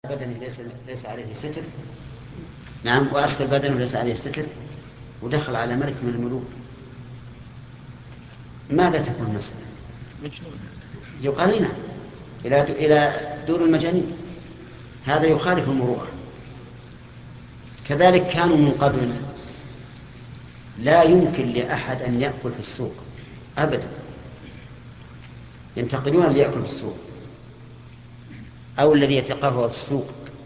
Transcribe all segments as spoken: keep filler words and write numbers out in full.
بدنه ليس ليس عليه ستر. نعم، وأسفل بدنه ليس عليه ستر، ودخل على ملك من الملوك، ماذا تكون المسألة؟ يقال نعم إلى إلى دور المجانين، هذا يخالف المروءة. كذلك كانوا من قبل لا يمكن لأحد أن يأكل في السوق أبدا، ينتقدون اللي يأكل في السوق أو الذي يتقهوى في السوق.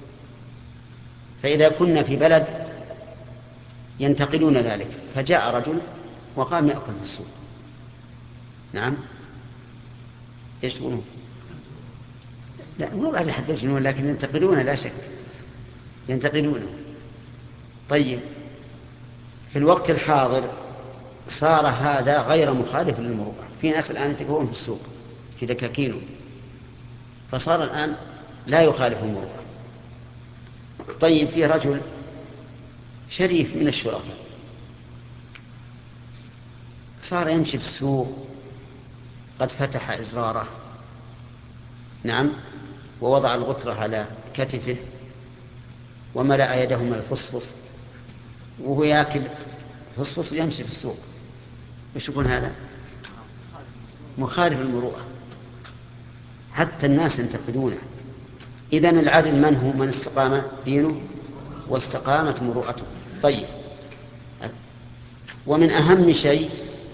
فإذا كنا في بلد ينتقدون ذلك، فجاء رجل وقام يأكل في السوق، نعم، ايش تقولون؟ لا، مو بعد حد يجنون، لكن ينتقدونه لا شك، ينتقدونه. طيب، في الوقت الحاضر صار هذا غير مخالف للمروءة. في ناس الآن يتقهون في السوق في دكاكينه، فصار الآن لا يخالف المروءة. طيب، في رجل شريف من الشرفاء صار يمشي في السوق، قد فتح إزراره، نعم، ووضع الغترة على كتفه وملأ يده من الفصفص، وهو يأكل فصفص ويمشي في السوق، وش يكون هذا؟ مخالف المروءة، حتى الناس ينتقدونه. إذن العدل من هو؟ من استقام دينه واستقامت مروءته. طيب، ومن أهم شيء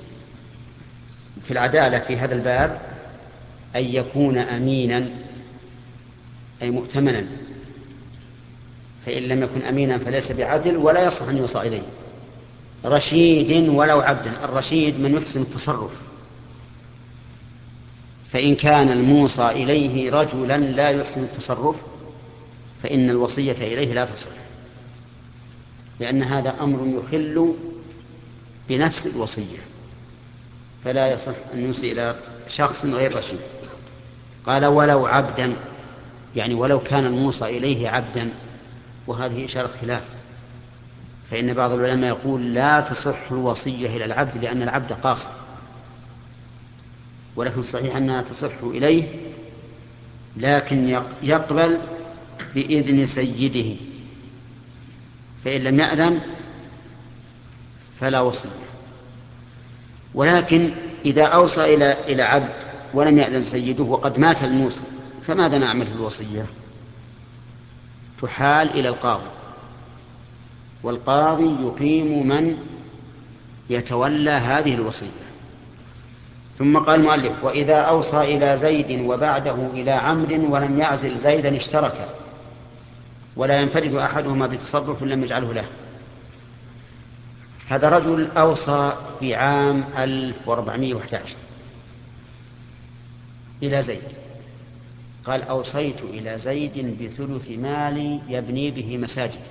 في العدالة في هذا الباب أن يكون أمينا، أي مؤتمنا، فإن لم يكن أمينا فليس بعدل ولا يصح أن يوصى إليه. رشيد ولو عبدا، الرشيد من يحسن التصرف، فإن كان الموصى إليه رجلا لا يحسن التصرف فإن الوصية إليه لا تصح، لأن هذا أمر يخل بنفس الوصية، فلا يصح أن يوصي إلى شخص غير رشيد. قال ولو عبدا، يعني ولو كان الموصى إليه عبدا، وهذه إشارة خلاف، فإن بعض العلماء يقول لا تصح الوصية إلى العبد لأن العبد قاصر، ولكن الصحيح أنها تصح إليه، لكن يقبل بإذن سيده، فإن لم يأذن فلا وصية. ولكن إذا أوصى إلى إلى عبد ولم يأذن سيده وقد مات الموصي، فماذا نعمل في الوصية؟ تحال إلى القاضي، والقاضي يقيم من يتولى هذه الوصية. ثم قال المؤلف وإذا أوصى إلى زيد وبعده إلى عمرو ولم يعزل زيدا اشتركا، ولا ينفرد أحدهما بتصرف لم يجعله له. هذا رجل أوصى في عام ألف وأربعمائة وأحد عشر إلى زيد، قال أوصيت إلى زيد بثلث مالي يبني به مساجد،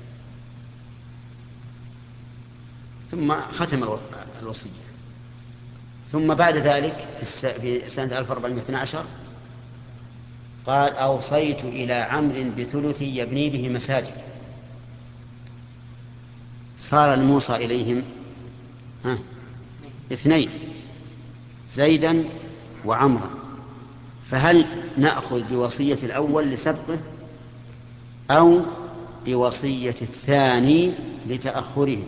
ثم ختم الوصية. ثم بعد ذلك في سنة ألف وأربعمائة واثني عشر قال أوصيت إلى عمرو بثلث يبني به مساجد. صار الموصى إليهم ها اثنين، زيدا وعمرا، فهل نأخذ بوصية الأول لسبقه أو بوصية الثاني لتأخره؟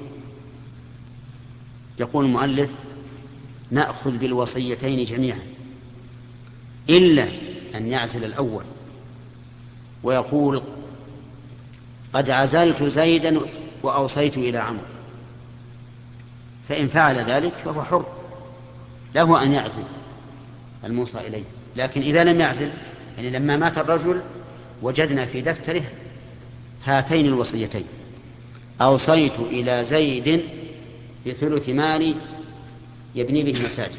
يقول المؤلف نأخذ بالوصيتين جميعا، إلا أن يعزل الأول ويقول قد عزلت زيدا وأوصيت إلى عمرو، فإن فعل ذلك فهو حر، له أن يعزل الموصى إليه. لكن إذا لم يعزل، يعني لما مات الرجل وجدنا في دفتره هاتين الوصيتين: أوصيت إلى زيد بثلث مالي يبني به مساجد،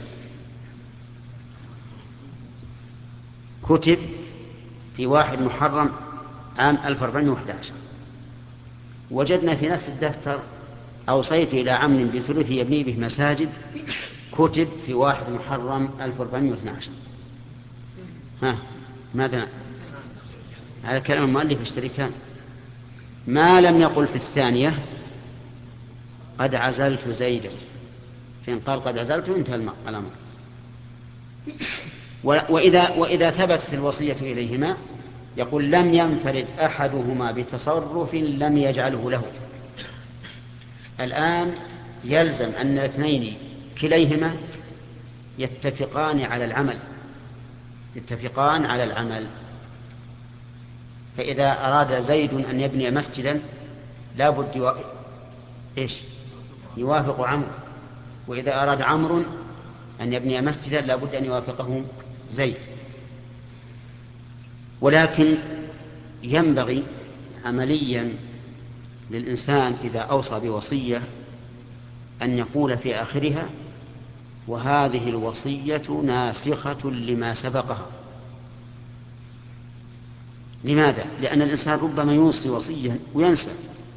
كتب في واحد محرم عام ألف وأربعمائة وأحد عشر. وجدنا في نفس الدفتر أوصيت إلى عمرو بثلث يبني به مساجد، كتب في واحد محرم ألف وأربعمائة واثني عشر. ها ماذا على كلام المؤلف يشتركان؟ ما لم يقل في الثانية قد عزلت زيدا، فإن قال قد عزلت انتهى الأمر. وإذا, وإذا ثبتت الوصية إليهما يقول لم ينفرد أحدهما بتصرف لم يجعله له. الآن يلزم أن الاثنين كليهما يتفقان على العمل يتفقان على العمل فإذا أراد زيد أن يبني مسجدا لا بد يو... إيش يوافق عمرو، وإذا أراد عمرو أن يبني مسجدا لا بد أن يوافقه زيد. ولكن ينبغي عمليا للإنسان إذا أوصى بوصية أن يقول في آخرها وهذه الوصية ناسخة لما سبقها. لماذا؟ لأن الإنسان ربما يوصي وصية وينسى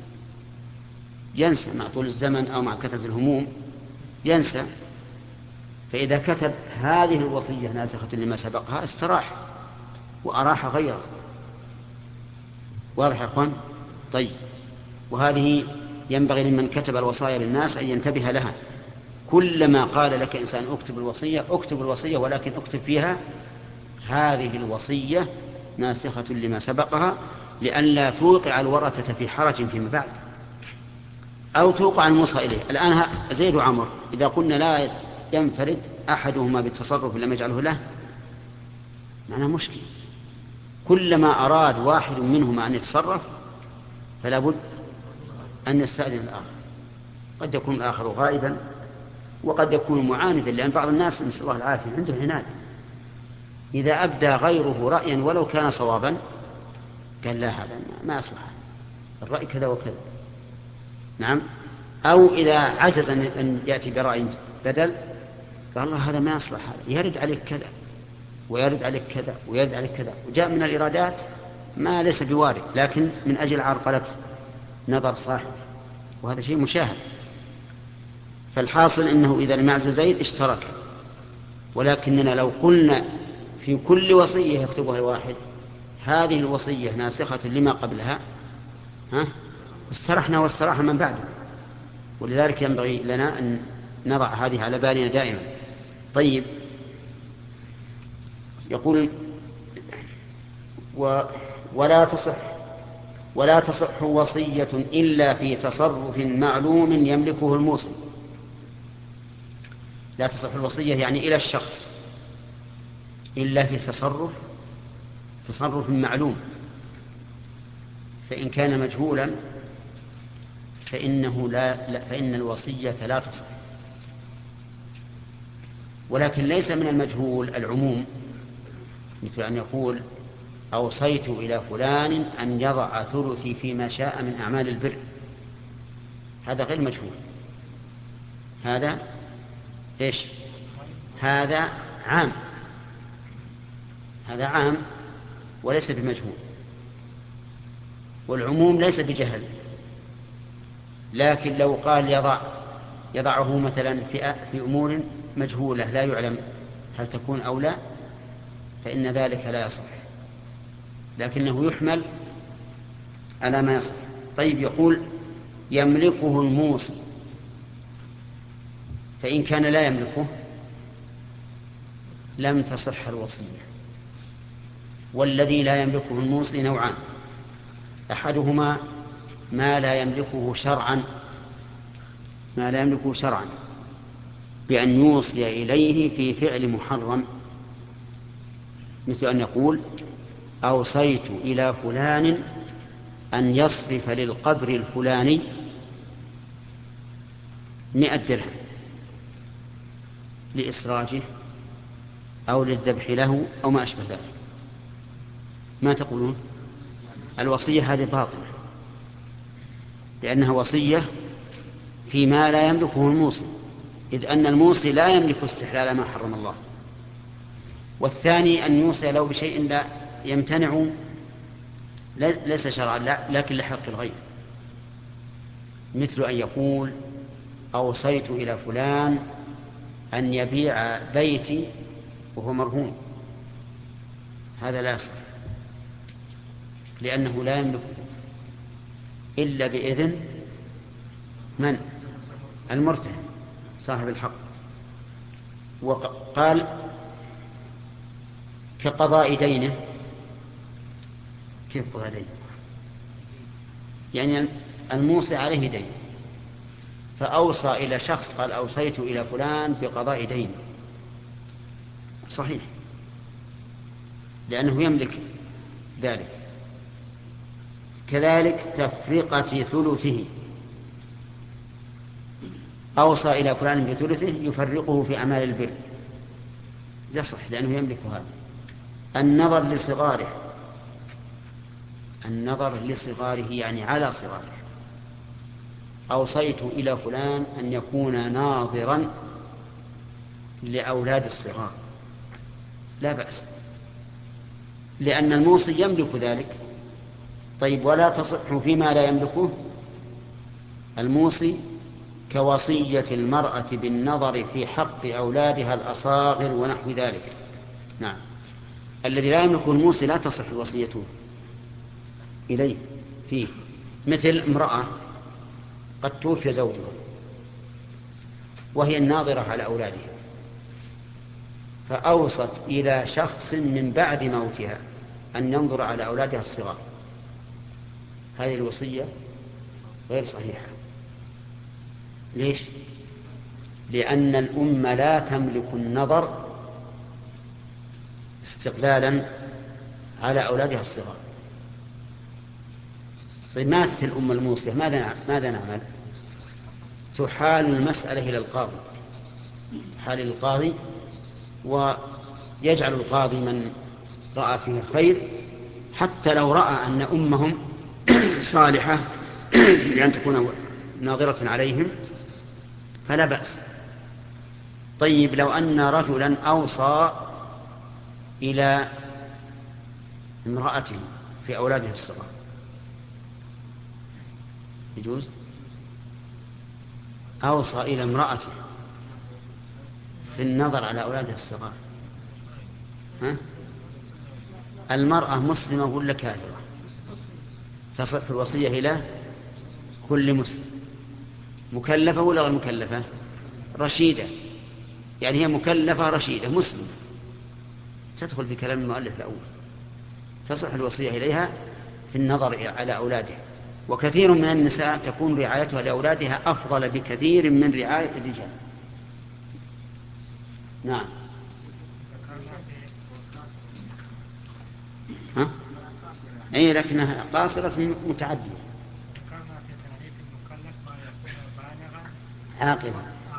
ينسى مع طول الزمن أو مع كثرة الهموم ينسى، فإذا كتب هذه الوصية ناسخة لما سبقها استراح وأراح غيره. واضح يا أخوان؟ طيب، وهذه ينبغي لمن كتب الوصايا للناس أن ينتبه لها. كلما قال لك إنسان اكتب الوصية اكتب الوصية، ولكن اكتب فيها هذه الوصية ناسخة لما سبقها، لئلا توقع الورثة في حرج فيما بعد أو توقع الموصى إليه. الآن زيد وعمر إذا قلنا لا ينفرد أحدهما بالتصرف لم يجعله له معناه مشكلة. كلما أراد واحد منهما أن يتصرف فلا بد أن يستأذن الآخر. قد يكون الآخر غائبا وقد يكون معاندا، لأن بعض الناس نسأل الله العافية عنده عناد، إذا أبدى غيره رأيا ولو كان صوابا قال لا هذا ما أصلح الرأي كذا وكذا. نعم. أو إذا عجز أن يأتي برأي بدل قال الله هذا ما يصلح، هذا يرد عليك كذا ويرد عليك كذا ويرد عليك كذا، وجاء من الإرادات ما ليس بوارد لكن من أجل عرقلة نظر صاحب، وهذا شيء مشاهد. فالحاصل إنه إذا لم يعز زيد اشترك، ولكننا لو قلنا في كل وصية يكتبها الواحد هذه الوصية ناسخة لما قبلها ها استرحنا واستراح من بعدنا. ولذلك ينبغي لنا أن نضع هذه على بالنا دائما. طيب، يقول و ولا تصح ولا تصح وصية إلا في تصرف معلوم يملكه الموصي. لا تصح الوصية يعني إلى الشخص إلا في تصرف تصرف معلوم، فإن كان مجهولا فإنه لا, لا فإن الوصية لا تصح. ولكن ليس من المجهول العموم، مثل أن يقول أوصيت إلى فلان أن يضع ثلثي فيما شاء من أعمال البر، هذا غير مجهول، هذا إيش؟ هذا عام، هذا عام وليس بمجهول. والعموم ليس بجهل، لكن لو قال يضع يضعه مثلا في في أمور مجهولة لا يعلم هل تكون أو لا فإن ذلك لا يصح، لكنه يحمل على ما يصح. طيب، يقول يملكه الموصي، فإن كان لا يملكه لم تصح الوصية. والذي لا يملكه الموصي نوعان: أحدهما ما لا يملكه شرعا ما لا يملكه شرعا بأن يوصي إليه في فعل محرم، مثل أن يقول أوصيت إلى فلان أن يصرف للقبر الفلاني مئة درهم لإسراجه أو للذبح له أو ما أشبه ذلك. ما تقولون؟ الوصية هذه باطلة، لأنها وصية فيما لا يملكه الموصي، إذ أن الموصي لا يملك استحلال ما حرم الله. والثاني أن يوصي له بشيء لا يمتنع ليس شرعا لكن لحق الغير، مثل أن يقول أوصيت إلى فلان أن يبيع بيتي وهو مرهون، هذا لا يصح، لأنه لا يملك إلا بإذن من؟ المرتهن صاحب الحق. وقال كقضاء دينه كيف طغى دين؟ يعني الموصي عليه دين فأوصى إلى شخص قال أوصيت إلى فلان بقضاء دين، صحيح لأنه يملك ذلك. كذلك تفرقة ثلثه، أوصى إلى فلان بثلثه يفرقه في أعمال البر، يصح لأنه يملك هذا. النظر لصغاره، النظر لصغاره يعني على صغاره، أوصيت إلى فلان أن يكون ناظرا لأولاد الصغار، لا بأس لأن الموصي يملك ذلك. طيب ولا تصح فيما لا يملكه الموصي كوصية المرأة بالنظر في حق أولادها الأصاغر ونحو ذلك. نعم، الذي لا يملكه الموصي لا تصح وصيته إليه فيه، مثل امرأة قد توفي زوجها وهي الناظرة على أولادها فأوصت إلى شخص من بعد موتها أن ينظر على أولادها الصغار، هذه الوصية غير صحيحة. ليش؟ لأن الأم لا تملك النظر استقلالا على أولادها الصغار. طيب ماتت الأم الموصية، ماذا ماذا نعمل؟ تحال المسألة إلى القاضي، حال القاضي، ويجعل القاضي من رأى فيه الخير حتى لو رأى أن أمهم صالحة بأن تكون ناظرة عليهم فلا بأس. طيب لو أن رجلا أوصى إلى امرأته في أولادها الصغار يجوز؟ أوصى إلى امرأته في النظر على أولادها الصغار، ها؟ المرأة مسلمة ولا كافرة؟ تصح الوصية إلى كل مسلم. مكلفة ولا غير مكلفة؟ رشيدة، يعني هي مكلفة رشيدة مسلمة، تدخل في كلام المؤلف الأول. تصح الوصية إليها في النظر على أولادها. وكثير من النساء تكون رعايتها لأولادها أفضل بكثير من رعاية الرجال. نعم. ها؟ أي لكنها قاصرة متعدية. عاقلا.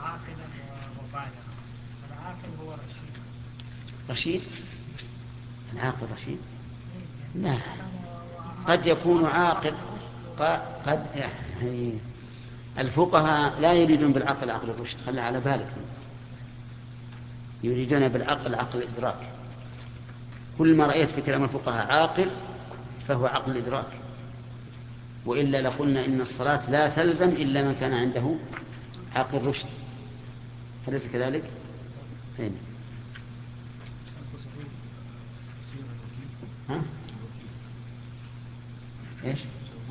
رشيد؟ العاقل رشيد؟ لا، قد يكون عاقل، قد يعني الفقهاء لا يريدون بالعقل عقل الرشد، خلها على بالك، يريدون بالعقل عقل الإدراك. كل ما رأيت في كلام الفقهاء عاقل فهو عقل الإدراك، وإلا لقلنا إن الصلاة لا تلزم إلا من كان عنده عقل رشد، أليس كذلك؟ هنا. ها؟ إيش؟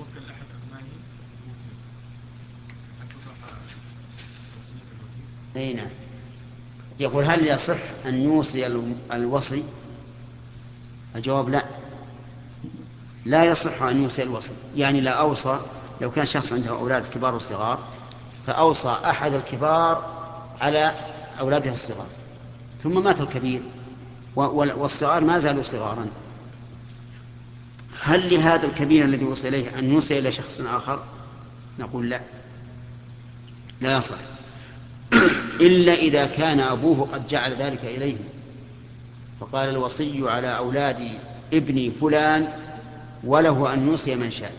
أي نعم. يقول هل يصح أن يوصي الوصي؟ الجواب لا، لا يصح أن يوصي الوصي. يعني لا أوصى، لو كان شخص عنده أولاد كبار وصغار فأوصى أحد الكبار على أولاده الصغار ثم مات الكبير والصغار ما زالوا صغارا، هل لهذا الكبير الذي وصل إليه أن يوصي إلى شخص آخر؟ نقول لا، لا يصح إلا إذا كان أبوه قد جعل ذلك إليه، فقال الوصي على أولاد ابني فلان وله أن يوصي من شاء،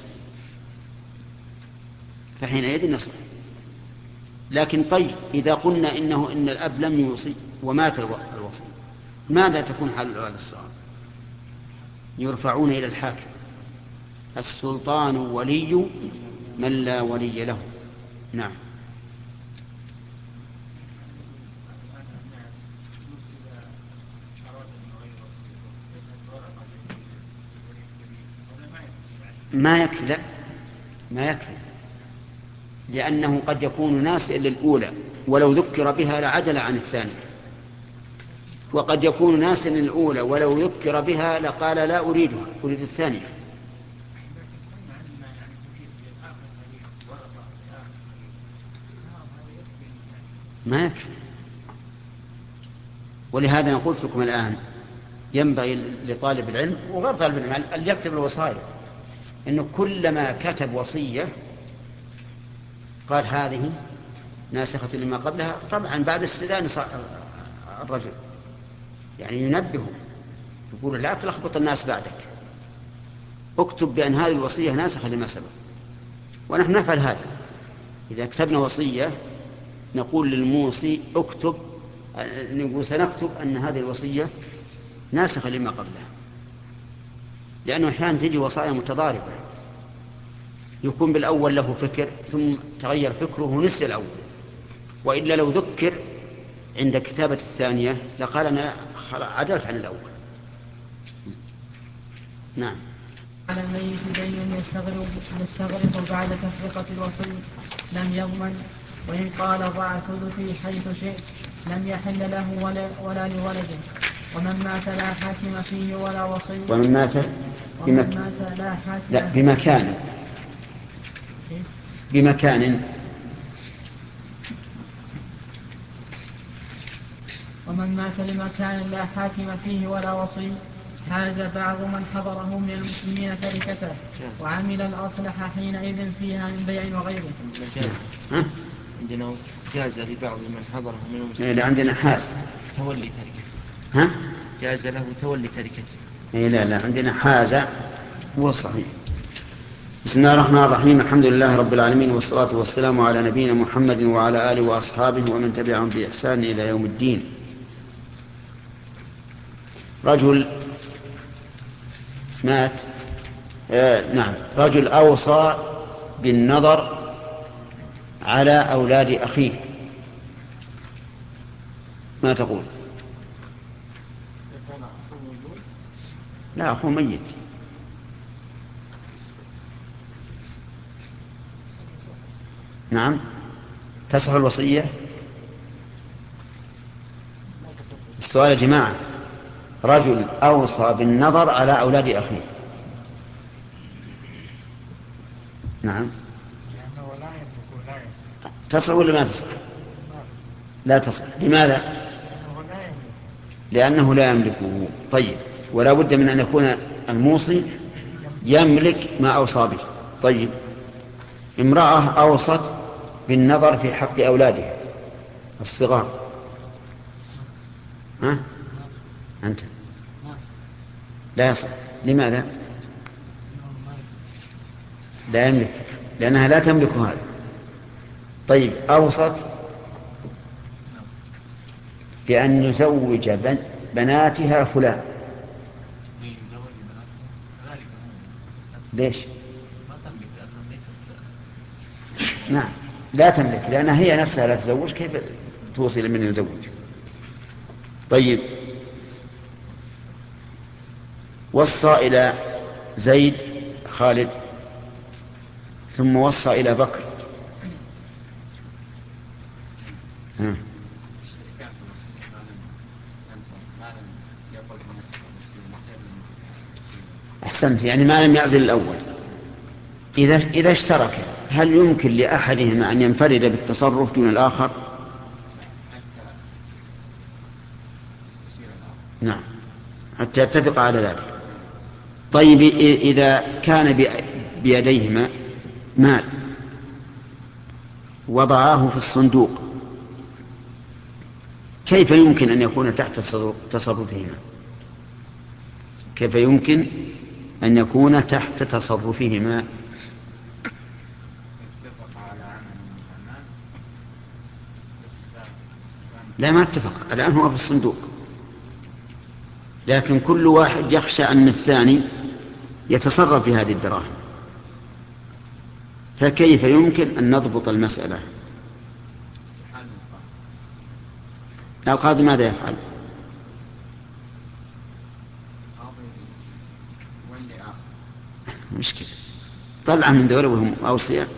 فحينئذ نصح. لكن طيب إذا قلنا إنه إن الأب لم يوصي ومات الوصي، ماذا تكون حال الأولاد الصغار؟ يرفعون إلى الحاكم، السلطان ولي من لا ولي له. نعم. ما يكفي، لا ما يكفي، لأنه قد يكون ناسئا للأولى ولو ذكر بها لعدل عن الثانية، وقد يكون ناسئا للأولى ولو ذكر بها لقال لا أريدها أريد الثانية، ما يكفي. ولهذا أنا قلت لكم الآن ينبغي لطالب العلم وغير طالب العلم أن يكتب الوصايا، إنه كلما كتب وصية قال هذه ناسخة لما قبلها، طبعا بعد استئذان الرجل، يعني ينبهه يقول لا تلخبط الناس بعدك، اكتب بأن هذه الوصية ناسخة لما سبق. ونحن نفعل هذا، إذا كتبنا وصية نقول للموصي اكتب، نقول سنكتب أن هذه الوصية ناسخة لما قبلها، لأنه أحيانا تجي وصايا متضاربة، يكون بالأول له فكر ثم تغير فكره ونسي الأول، وإلا لو ذكر عند كتابة الثانية لقال أنا عدلت عن الأول. نعم. على الميت دين يستغرق, يستغرق بعد تفرقة الوصي لم يضمن، وإن قال ضع ثلثي حيث شئت لم يحل له ولا, ولا لولده. ومن مات لا حاكم فيه ولا وصي. ومن مات ومن مات لا حاكم لا بمكان بمكان ومن مات لمكان لا حاكم فيه ولا وصي حاز بعض من حضره من المسلمين تركته وعمل الأصلح حينئذ فيها من بيع وغيره. عندنا جاز لبعض من حضره من المسلمين. لا عندنا حاز تولي تركته. ها؟ جاز له تولي تركته. إيه لا لا عندنا حاز هو الصحيح. بسم الله الرحمن الرحيم، الحمد لله رب العالمين، والصلاة والسلام على نبينا محمد وعلى آله وأصحابه ومن تبعهم بإحسان إلى يوم الدين. رجل مات آه نعم رجل أوصى بالنظر على أولاد أخيه، ما تقول؟ لا أخوه ميت. نعم تصح الوصية؟ السؤال يا جماعة، رجل أوصى بالنظر على أولاد أخيه. نعم تصح ولا ما تصح؟ لا تصح. لماذا؟ لأنه لا يملكه. طيب، ولا بد من أن يكون الموصي يملك ما أوصى به. طيب، امرأة أوصت بالنظر في حق أولادها الصغار، ها؟ أنت لا يصح. لماذا؟ لا يملك، لأنها لا تملك هذا. طيب، أوصت بأن يزوج بناتها فلان، ليش؟ نعم لا تملك، لأنها هي نفسها لا تزوج، كيف توصي لمن يزوج؟ طيب، وصى إلى زيد خالد ثم وصى إلى بكر، ها. أحسنت، يعني ما لم يعزل الأول. إذا إذا اشترك هل يمكن لأحدهما أن ينفرد بالتصرف دون الآخر؟ نعم، حتى يتفق على ذلك. طيب، إذا كان بيديهما مال وضعاه في الصندوق، كيف يمكن أن يكون تحت تصرفهما؟ كيف يمكن أن يكون تحت تصرفهما؟ لا، ما اتفق الآن، هو في الصندوق، لكن كل واحد يخشى أن الثاني يتصرف في هذه الدراهم، فكيف يمكن أن نضبط المسألة؟ القاضي ماذا يفعل؟ مشكلة، طلع من دولة وهم أوصياء.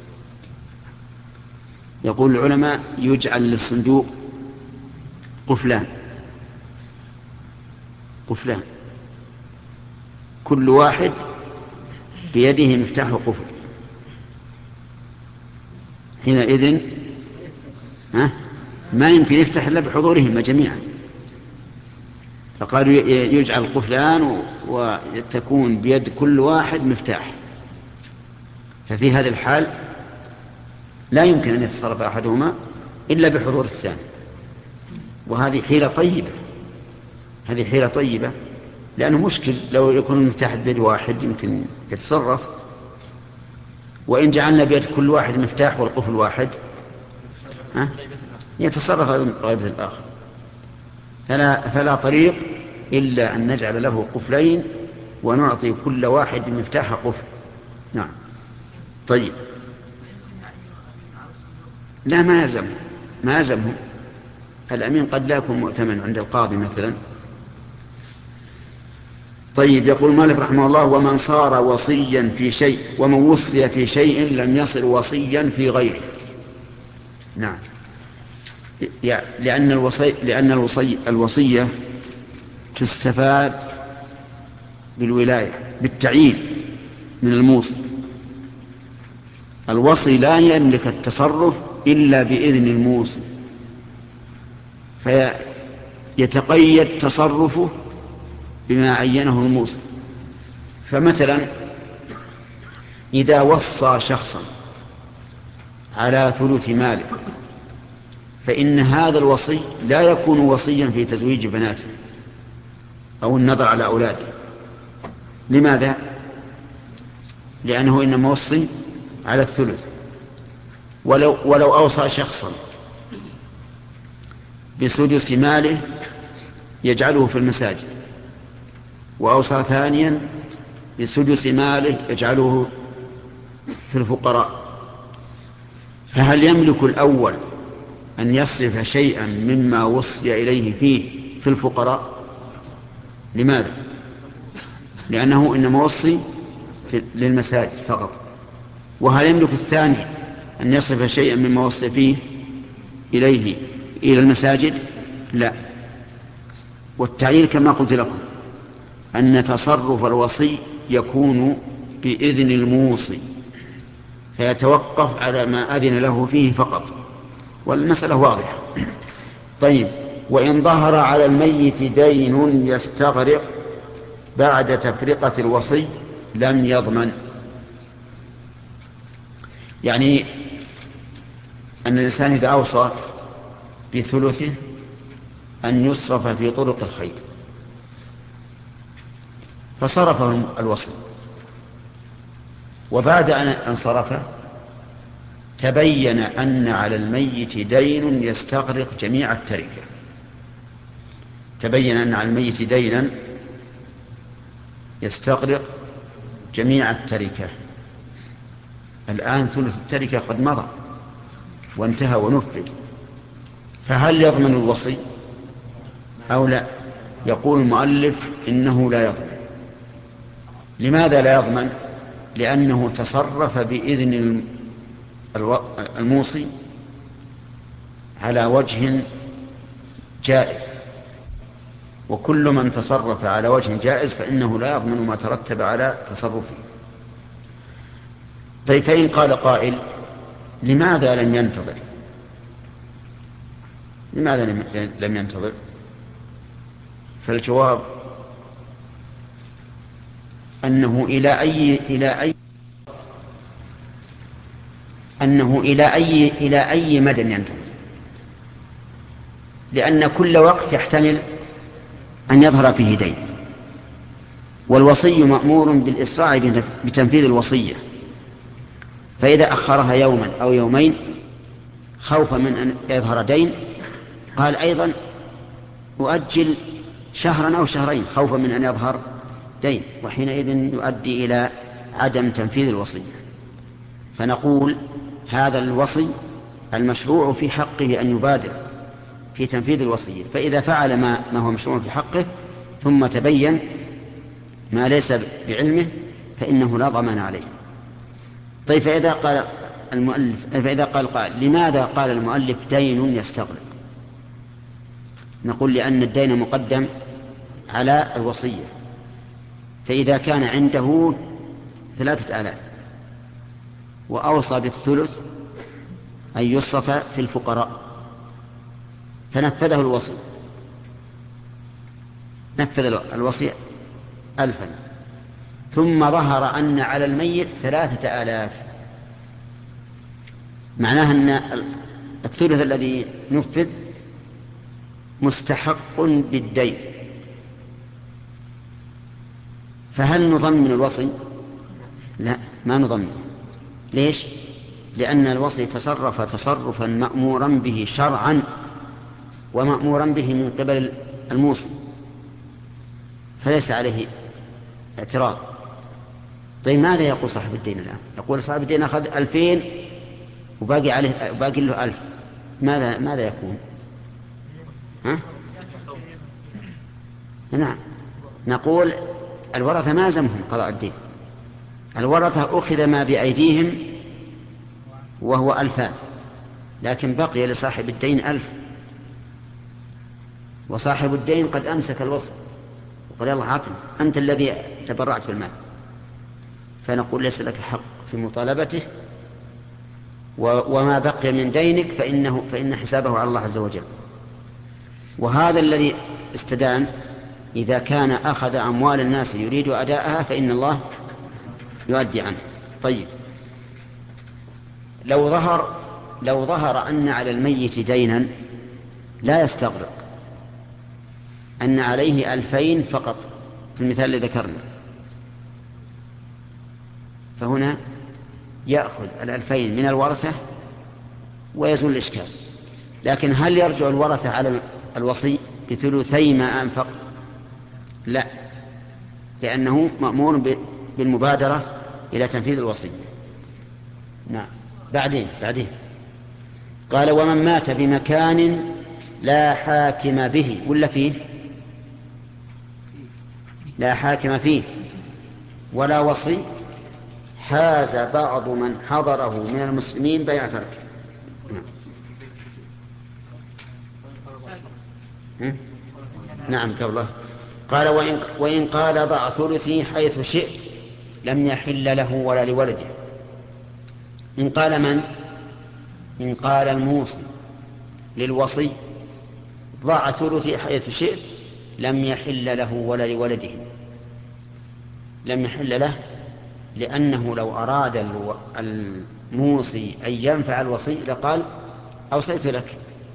يقول العلماء يجعل للصندوق قفلان قفلان كل واحد بيده مفتاح قفل، حينئذ ها ما يمكن يفتح إلا بحضورهم جميعا، فقالوا يجعل قفلان وتكون بيد كل واحد مفتاح، ففي هذا الحال لا يمكن أن يتصرف أحدهما إلا بحضور الثاني. وهذه حيلة طيبة، هذه حيلة طيبة، لأنه مشكل لو يكون المفتاح بيد واحد يمكن يتصرف، وإن جعلنا بيد كل واحد مفتاح والقفل واحد ها؟ يتصرف غير الآخر. فلا, فلا طريق إلا أن نجعل له قفلين ونعطي كل واحد مفتاح قفل. نعم. طيب، لا ما يلزمه، ما يلزمه. الأمين قد لا يكون مؤتمن عند القاضي مثلا. طيب، يقول مالك رحمه الله: ومن صار وصيا في شيء ومن وصي في شيء لم يصر وصيا في غيره. نعم، لأن الوصي لأن الوصي الوصية تستفاد بالولاية بالتعيين من الموصي. الوصي لا يملك التصرف إلا بإذن الموصي، فيتقيد تصرفه بما عينه الموصي. فمثلا إذا وصى شخصا على ثلث ماله فإن هذا الوصي لا يكون وصيا في تزويج بناته أو النظر على أولاده. لماذا؟ لأنه إنما وصي على الثلث. ولو, ولو أوصى شخصا بسدس ماله يجعله في المساجد، وأوصى ثانيا بسدس ماله يجعله في الفقراء، فهل يملك الأول أن يصرف شيئا مما وصي إليه فيه في الفقراء؟ لماذا؟ لأنه إنما وصي للمساجد فقط. وهل يملك الثاني أن يصرف شيئا مما وصي فيه إليه إلى المساجد؟ لا. والتعليل كما قلت لكم أن تصرف الوصي يكون بإذن الموصي، فيتوقف على ما أذن له فيه فقط، والمسألة واضحة. طيب، وإن ظهر على الميت دين يستغرق بعد تفرقة الوصي لم يضمن. يعني أن الإنسان إذا أوصى بثلثه أن يصرف في طرق الخير فصرفه الوصي، وبعد أن انصرفه تبين أن على الميت دين يستغرق جميع التركة. تبين أن على الميت دينا يستغرق جميع التركة. الآن ثلث التركة قد مضى وانتهى ونفذ، فهل يضمن الوصي أو لا؟ يقول المؤلف إنه لا يضمن. لماذا لا يضمن؟ لأنه تصرف بإذن الموصي على وجه جائز، وكل من تصرف على وجه جائز فإنه لا يضمن ما ترتب على تصرفه. طيب، فإن قال قائل: لماذا لم ينتظر؟ لماذا لم ينتظر؟ فالجواب أنه إلى أي إلى أي أنه إلى أي إلى أي مدى ينتظر، لأن كل وقت يحتمل أن يظهر فيه دين، والوصي مأمور بالإسراع بتنفيذ الوصية، فإذا أخرها يوما أو يومين خوفا من أن يظهر دين قال أيضا أؤجل شهرا أو شهرين خوفا من أن يظهر دين، وحينئذ يؤدي إلى عدم تنفيذ الوصية. فنقول هذا الوصي المشروع في حقه أن يبادر في تنفيذ الوصية، فإذا فعل ما, ما هو مشروع في حقه ثم تبين ما ليس بعلمه فإنه لا ضمان عليه. طيب، فإذا قال المؤلف فإذا قال قال لماذا قال المؤلف دين يستغرق؟ نقول لأن الدين مقدم على الوصية، فإذا كان عنده ثلاثة آلاف وأوصى بالثلث أن يصرف في الفقراء فنفذه الوصي، نفذ الوصي ألفا، ثم ظهر أن على الميت ثلاثة آلاف، معناها أن الثلث الذي نفذ مستحق بالدين، فهل نضمن الوصي؟ لا، ما نضمن. ليش؟ لأن الوصي تصرف تصرفا مأمورا به شرعا ومأمورا به من قبل الموصي، فليس عليه اعتراض. طيب ماذا يقول صاحب الدين الآن؟ يقول صاحب الدين أخذ ألفين وباقي عليه باقي له ألف، ماذا ماذا يكون؟ ها؟ نعم، نقول الورثة ما لزمهم قضاء الدين، الورثة أخذ ما بأيديهم وهو ألفان، لكن بقي لصاحب الدين ألف، وصاحب الدين قد أمسك الوصي وقال يلا عاطل، أنت الذي تبرعت بالمال، فنقول ليس لك حق في مطالبته، وما بقي من دينك فإنه فإن حسابه على الله عز وجل. وهذا الذي استدان إذا كان أخذ أموال الناس يريد أداءها فإن الله يؤدي عنه. طيب، لو ظهر لو ظهر أن على الميت دينا لا يستغرق، أن عليه ألفين فقط في المثال الذي ذكرنا، فهنا يأخذ الألفين من الورثة ويزول الإشكال. لكن هل يرجع الورثة على الوصي بثلثي ما أنفق؟ لا، لأنه مأمور بالمبادرة إلى تنفيذ الوصية. نعم، بعدين بعدين قال ومن مات بمكان لا حاكم به ولا فيه، لا حاكم فيه ولا وصي، حاز بعض من حضره من المسلمين بيع ترك. نعم قبله قال وإن, وإن قال ضع ثلثي حيث شئت لم يحل له ولا لولده. إن قال من؟ إن قال الموصي للوصي ضع ثلثي حيث شئت لم يحل له ولا لولده. لم يحل له لأنه لو أراد الموصي أن ينفع الوصي لقال أوصيت لك،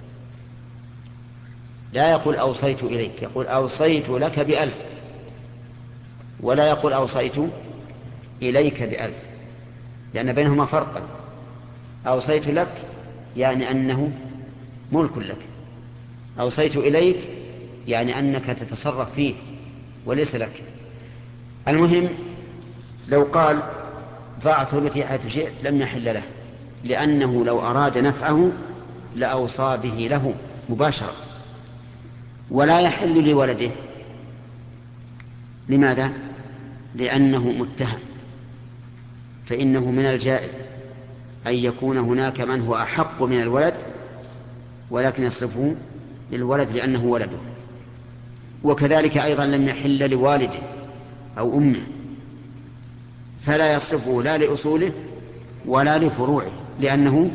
لا يقول أوصيت إليك، يقول أوصيت لك بألف، ولا يقول أوصيت إليك بألف، لأن بينهما فرقا. أوصيت لك يعني أنه ملك لك، أوصيت إليك يعني أنك تتصرف فيه وليس لك. المهم لو قال ضع ثلثي حيث شئت لم يحل له، لأنه لو أراد نفعه لأوصى به له مباشرة. ولا يحل لولده، لماذا؟ لأنه متهم، فإنه من الجائز أن يكون هناك من هو أحق من الولد ولكن يصرفه للولد لأنه ولده. وكذلك أيضا لم يحل لوالده أو أمه، فلا يصرفه لا لأصوله ولا لفروعه لأنه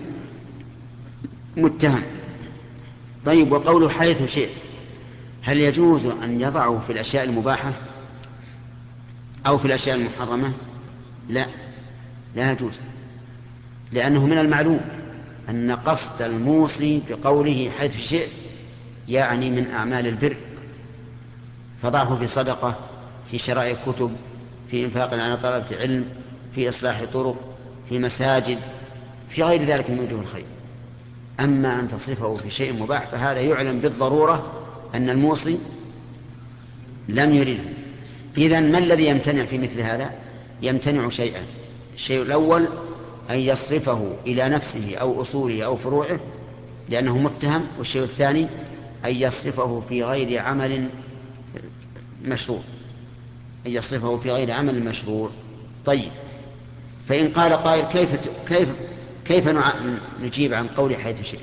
متهم. طيب، وقوله حيث شئت، هل يجوز أن يضعه في الأشياء المباحة أو في الأشياء المحرمة؟ لا، لا يجوز، لأنه من المعلوم أن قصد الموصي بقوله حيث شئت يعني من أعمال البر، فضعه في صدقة، في شراء كتب، في إنفاق على طلبة علم، في إصلاح طرق، في مساجد، في غير ذلك من وجوه الخير. أما أن تصرفه في شيء مباح فهذا يعلم بالضرورة أن الموصي لم يرده. إذن ما الذي يمتنع في مثل هذا؟ يمتنع شيئا. الشيء الأول أن يصرفه إلى نفسه أو أصوله أو فروعه لأنه متهم، والشيء الثاني أن يصرفه في غير عمل مشروع، أن يصرفه في غير عمل مشروع. طيب، فإن قال قائل كيف كيف كيف نجيب عن قول حيث شئت؟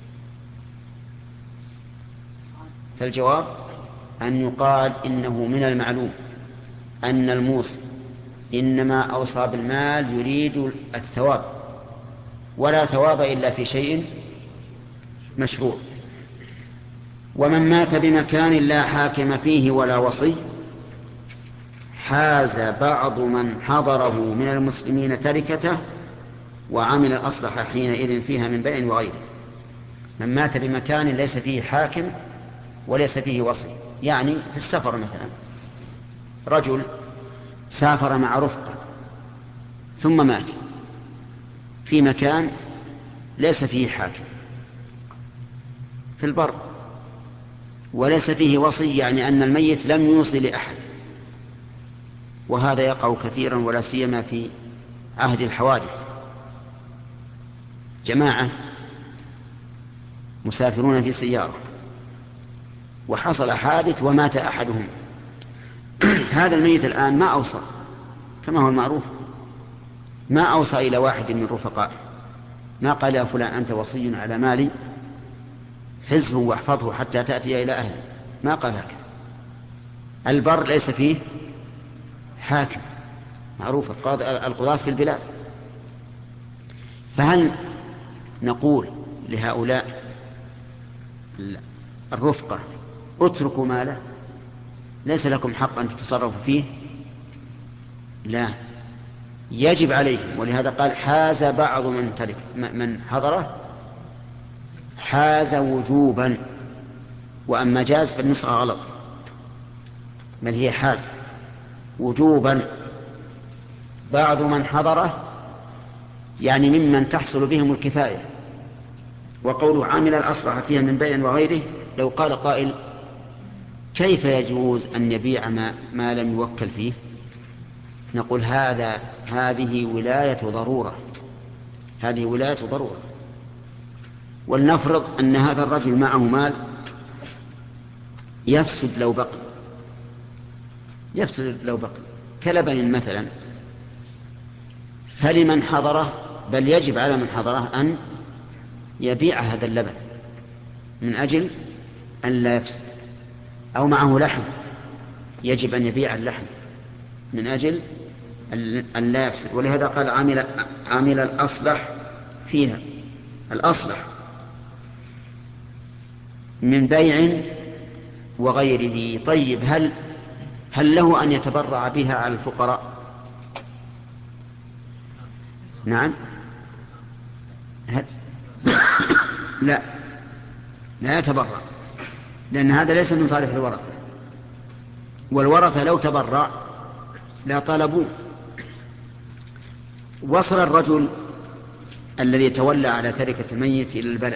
فالجواب أن يقال إنه من المعلوم أن الموصي إنما أوصى بالمال يريد الثواب، ولا ثواب إلا في شيء مشروع. ومن مات بمكان لا حاكم فيه ولا وصي حاز بعض من حضره من المسلمين تركته وعمل الأصلح حينئذ فيها من بيع وغيره. من مات بمكان ليس فيه حاكم وليس فيه وصي، يعني في السفر مثلا، رجل سافر مع رفقة ثم مات في مكان ليس فيه حاكم في البر وليس فيه وصي، يعني أن الميت لم يوصي لأحد، وهذا يقع كثيرا ولا سيما في عهد الحوادث. جماعة مسافرون في سيارة وحصل حادث ومات أحدهم. هذا الميت الآن ما أوصى كما هو المعروف، ما أوصى إلى واحد من رفقائه، ما قال يا فلان أنت وصي على مالي حزه واحفظه حتى تأتي إلى أهله، ما قال هكذا. البر ليس فيه حاكم معروف، القضاة في البلاد، فهل نقول لهؤلاء الرفقة اتركوا ماله ليس لكم حق أن تتصرفوا فيه؟ لا، يجب عليهم. ولهذا قال حاز بعض من ترك من حضره، حاز وجوبا، وأما جاز فالنسخة غلط، بل هي حاز وجوبا. بعض من حضره يعني ممن تحصل بهم الكفاية. وقوله عامل الأصلح فيها من بيع وغيره، لو قال قائل كيف يجوز أن يبيع ما, ما لم يوكل فيه؟ نقول هذا هذه ولاية ضرورة، هذه ولاية ضرورة. ولنفرض أن هذا الرجل معه مال يفسد لو بقي، يفسد لو بقي كلبن مثلا، فلمن حضره بل يجب على من حضره أن يبيع هذا اللبن من أجل أن لا يفسد. أو معه لحم يجب أن يبيع اللحم من أجل أن لا يفسد. ولهذا قال عامل, عامل الأصلح فيها، الأصلح من بيع وغيره. طيب هل هل له أن يتبرع بها على الفقراء؟ نعم. هل لا لا يتبرع، لأن هذا ليس من صالح الورثة، والورثة لو تبرع لا طلبوه. وصل الرجل الذي تولى على تركة الميت إلى البلد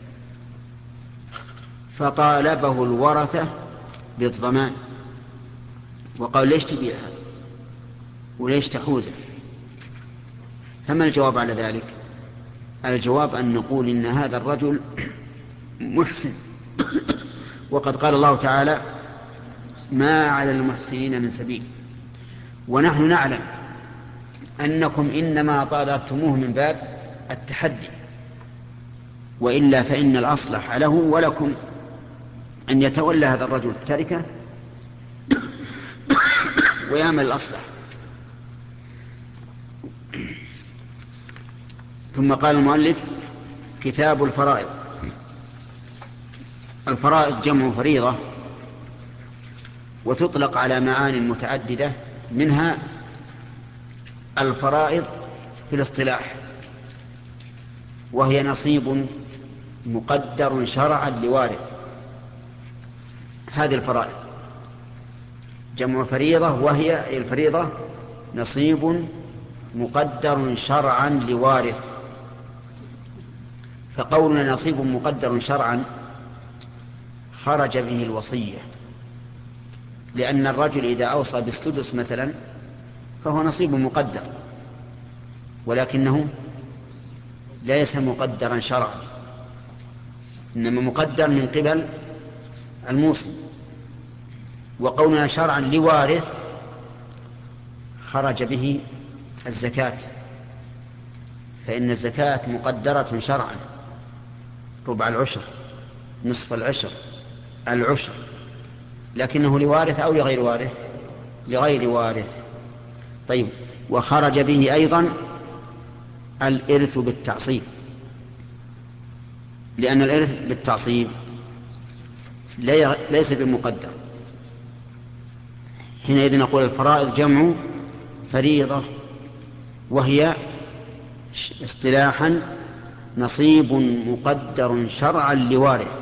فطالبه الورثة بالضمان، وقال ليش تبيعها وليش تحوزه؟ فما الجواب على ذلك؟ الجواب أن نقول إن هذا الرجل محسن، وقد قال الله تعالى ما على المحسنين من سبيل. ونحن نعلم أنكم إنما طالبتموه من باب التحدي، وإلا فإن الأصلح له ولكم أن يتولى هذا الرجل التركة ويعمل الأصلح. ثم قال المؤلف كتاب الفرائض. الفرائض جمع فريضة، وتطلق على معان متعددة، منها الفرائض في الاصطلاح وهي نصيب مقدر شرعا لوارث. هذه الفرائض جمع فريضة، وهي الفريضة نصيب مقدر شرعا لوارث. فقولنا نصيب مقدر شرعا خرج به الوصية، لأن الرجل إذا أوصى بالسدس مثلا فهو نصيب مقدر، ولكنه ليس مقدرا شرعا، إنما مقدر من قبل الموصي. وقولنا شرعا لوارث خرج به الزكاة، فإن الزكاة مقدرة شرعا، ربع العشر، نصف العشر، العشر، لكنه لوارث أو لغير وارث؟ لغير وارث. طيب، وخرج به أيضا الإرث بالتعصيب، لأن الإرث بالتعصيب ليس بمقدر. حينئذ نقول الفرائض جمع فريضة، وهي اصطلاحا نصيب مقدر شرعا لوارث.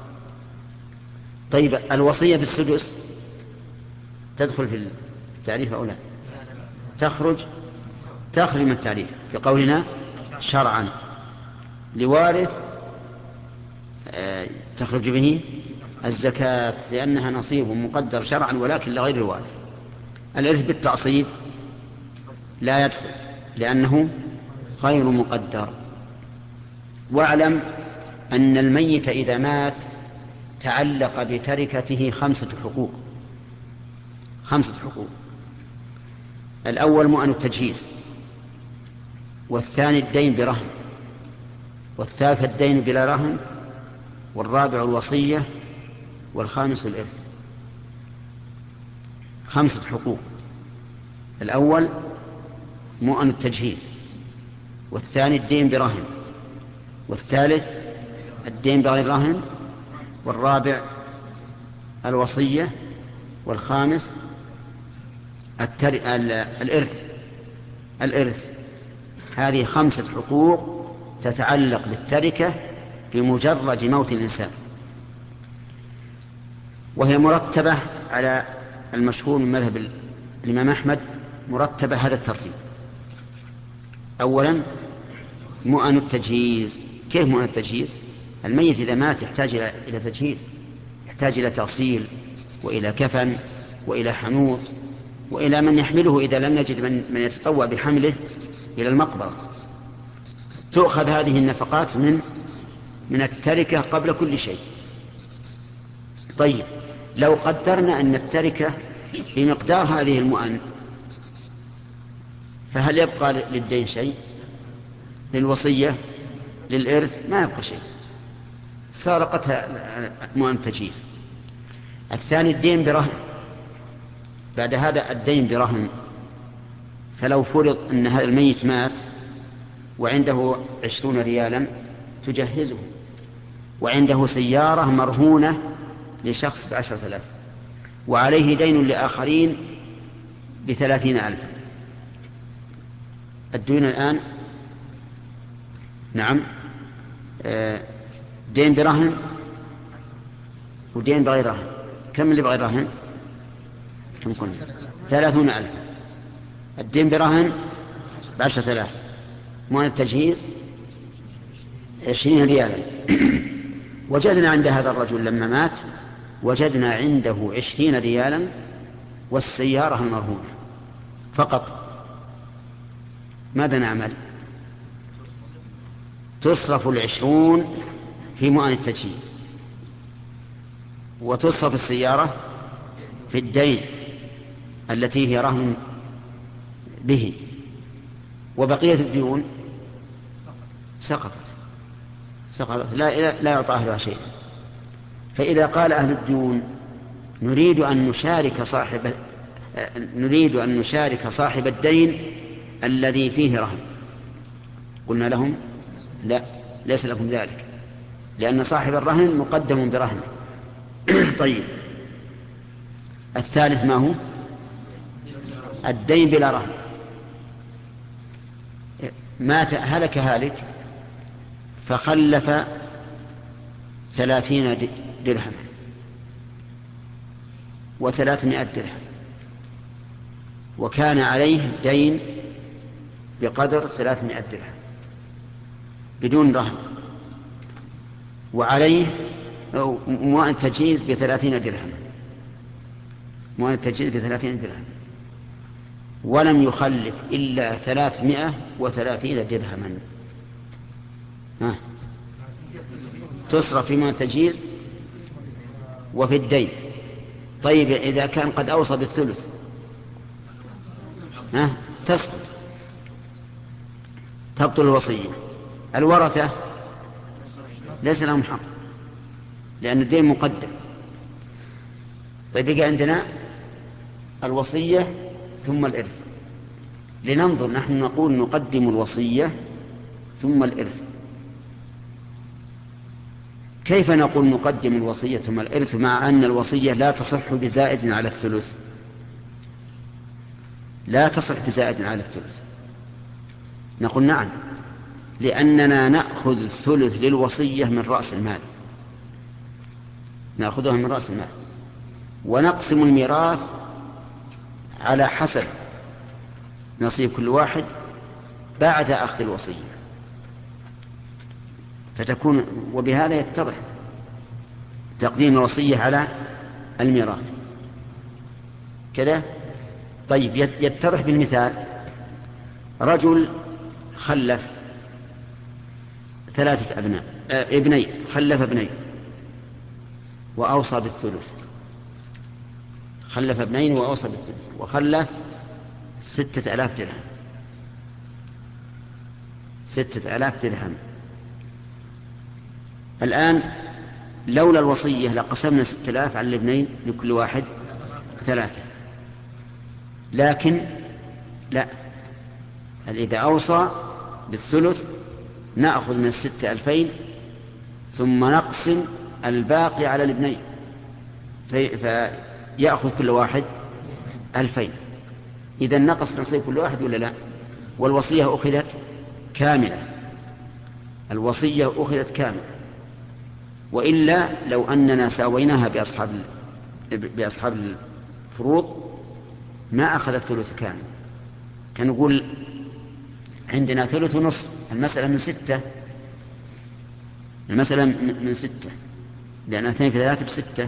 طيب الوصية بالسدس تدخل في التعريف أو لا؟ تخرج تخرج من التعريف بقولنا شرعا لوارث، تخرج به الزكاة لأنها نصيب مقدر شرعا ولكن لغير الوارث. الإرث بالتعصيب لا يدخل لأنه غير مقدر. واعلم أن الميت إذا مات تعلق بتركته خمسة حقوق خمسة حقوق الأول مؤن التجهيز، والثاني الدين برهن، والثالث الدين بلا رهن، والرابع الوصية، والخامس الإرث. خمسة حقوق: الأول مؤن التجهيز، والثاني الدين برهن، والثالث الدين بغير رهن، والرابع الوصية، والخامس التر... الإرث. الإرث هذه خمسة حقوق تتعلق بالتركة بمجرد موت الإنسان، وهي مرتبة على المشهور من مذهب الإمام أحمد، مرتبة هذا الترتيب: أولا مؤن التجهيز. كيف مؤن التجهيز؟ الميت إذا مات يحتاج إلى تجهيز، يحتاج إلى تغسيل وإلى كفن وإلى حنوط وإلى من يحمله إذا لم يجد من, من يتطوع بحمله إلى المقبرة. تؤخذ هذه النفقات من من التركة قبل كل شيء. طيب لو قدرنا أن التركة بمقدار هذه المؤن، فهل يبقى للدين شيء؟ للوصية؟ للإرث؟ ما يبقى شيء، سارقتها مؤن تجهيز. الثاني الدين برهن. بعد هذا الدين برهن، فلو فرض أن هذا الميت مات وعنده عشرون ريالا تجهزه، وعنده سيارة مرهونة لشخص بعشرة آلاف، وعليه دين لآخرين بثلاثين ألفا. الدين الآن نعم دين برهن ودين بغير رهن. كم اللي بغير رهن؟ كم كنا؟ ثلاثون ألفا. الدين برهن بعشرة آلاف. مؤن التجهيز عشرين ريالا. وجدنا عند هذا الرجل لما مات وجدنا عنده عشرين ريالا والسيارة المرهونة فقط. ماذا نعمل؟ تصرف العشرون في مؤن التجهيز، وتصرف السيارة في الدين التي هي رهن به، وبقية الديون سقطت سقطت لا, لا يعطى أهلها شيئا. فإذا قال أهل الديون نريد أن نشارك صاحب نريد أن نشارك صاحب الدين الذي فيه رهن، قلنا لهم لا، ليس لكم ذلك، لأن صاحب الرهن مقدم برهنه. طيب الثالث ما هو؟ الدين بلا رهن. مات هلك هالك فخلف ثلاثين درهما وثلاثمائة درهم، وكان عليه دين بقدر ثلاثمائة درهم بدون رهن، وعليه مؤن التجهيز بثلاثين درهما مؤن التجهيز بثلاثين درهم، ولم يخلف إلا ثلاثمائة وثلاثين درهما. ها. تصرف في مؤن التجهيز وفي الدين. طيب إذا كان قد أوصى بالثلث ها تسقط، تبطل الوصية. الورثة ليس لهم حق لأن الدين مقدم. طيب يجي عندنا الوصية ثم الإرث. لننظر، نحن نقول نقدم الوصية ثم الإرث. كيف نقول نقدم الوصية ثم الإرث مع أن الوصية لا تصح بزائد على الثلث؟ لا تصح بزائد على الثلث. نقول نعم، لأننا نأخذ الثلث للوصية من رأس المال، نأخذها من رأس المال، ونقسم الميراث على حسب نصيب كل واحد بعد أخذ الوصية، فتكون وبهذا يتضح تقديم الوصية على الميراث كذا. طيب يتضح بالمثال: رجل خلف ثلاثة أبناء آه ابنين خلف ابنين وأوصى بالثلث، خلف ابنين وأوصى بالثلث وخلف ستة آلاف درهم، ستة آلاف درهم. الآن لولا الوصية لقسمنا ستة آلاف على الابنين لكل واحد ثلاثة، لكن لا، إذا أوصى بالثلث نأخذ من الستة ألفين ثم نقسم الباقي على الابنين في فيأخذ كل واحد ألفين. إذا نقص نصيب كل واحد ولا لا؟ والوصية أخذت كاملة، الوصية أخذت كاملة. وإلا لو أننا ساويناها بأصحاب بأصحاب الفروض ما أخذت ثلث كامل، كان نقول عندنا ثلث ونصف، المسألة من ستة، المسألة من ستة لأن اثنين في ثلاثة بستة.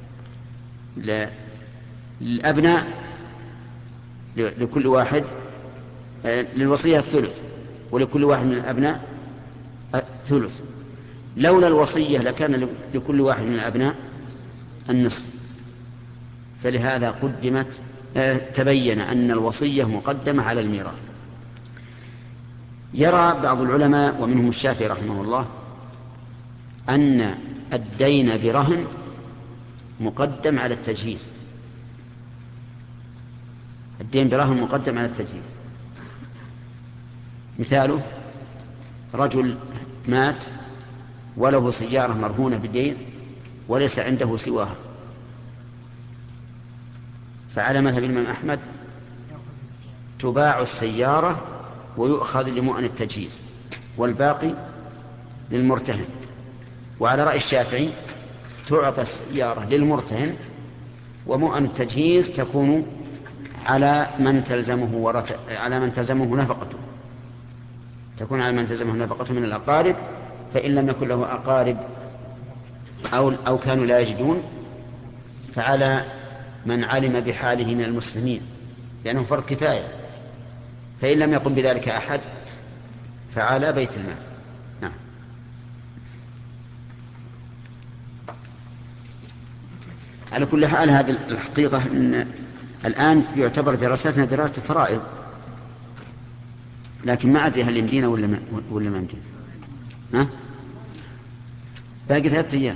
للأبناء لكل واحد للوصية الثلث ولكل واحد من الأبناء ثلث. لولا الوصية لكان لكل واحد من الأبناء النصف، فلهذا قدمت تبين أن الوصية مقدمة على الميراث. يرى بعض العلماء ومنهم الشافعي رحمه الله أن الدين برهن مقدم على التجهيز، الدين برهن مقدم على التجهيز. مثاله: رجل مات وله سيارة مرهونة بدين وليس عنده سواها، فعلى مذهب الإمام أحمد تباع السيارة ويؤخذ لمؤن التجهيز والباقي للمرتهن. وعلى رأي الشافعي تعطى السيارة للمرتهن ومؤن التجهيز تكون على من تلزمه ورث... على من تلزمه نفقته، تكون على من تلزمه نفقته من الأقارب، فإن لم يكن له أقارب أو أو كانوا لا يجدون فعلى من علم بحاله من المسلمين، لأنه فرض كفاية، فإن لم يقم بذلك أحد فعلى بيت المال. نعم. على كل حال هذه الحقيقة أن الآن يعتبر دراستنا دراسة فرائض، لكن ما أدري هل يمدينا ولا ما ولا ما يمدينا. ها؟ باقي ثلاثة أيام.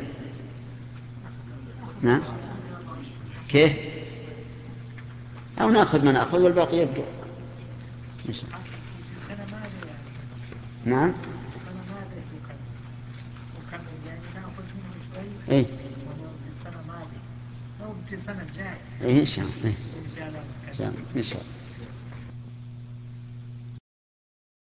نعم. كيف؟ أو نأخذ ما نأخذ والباقي يبقى. نعم. إيه. إيه إن شاء الله. إيه. إن شاء الله. إن شاء الله.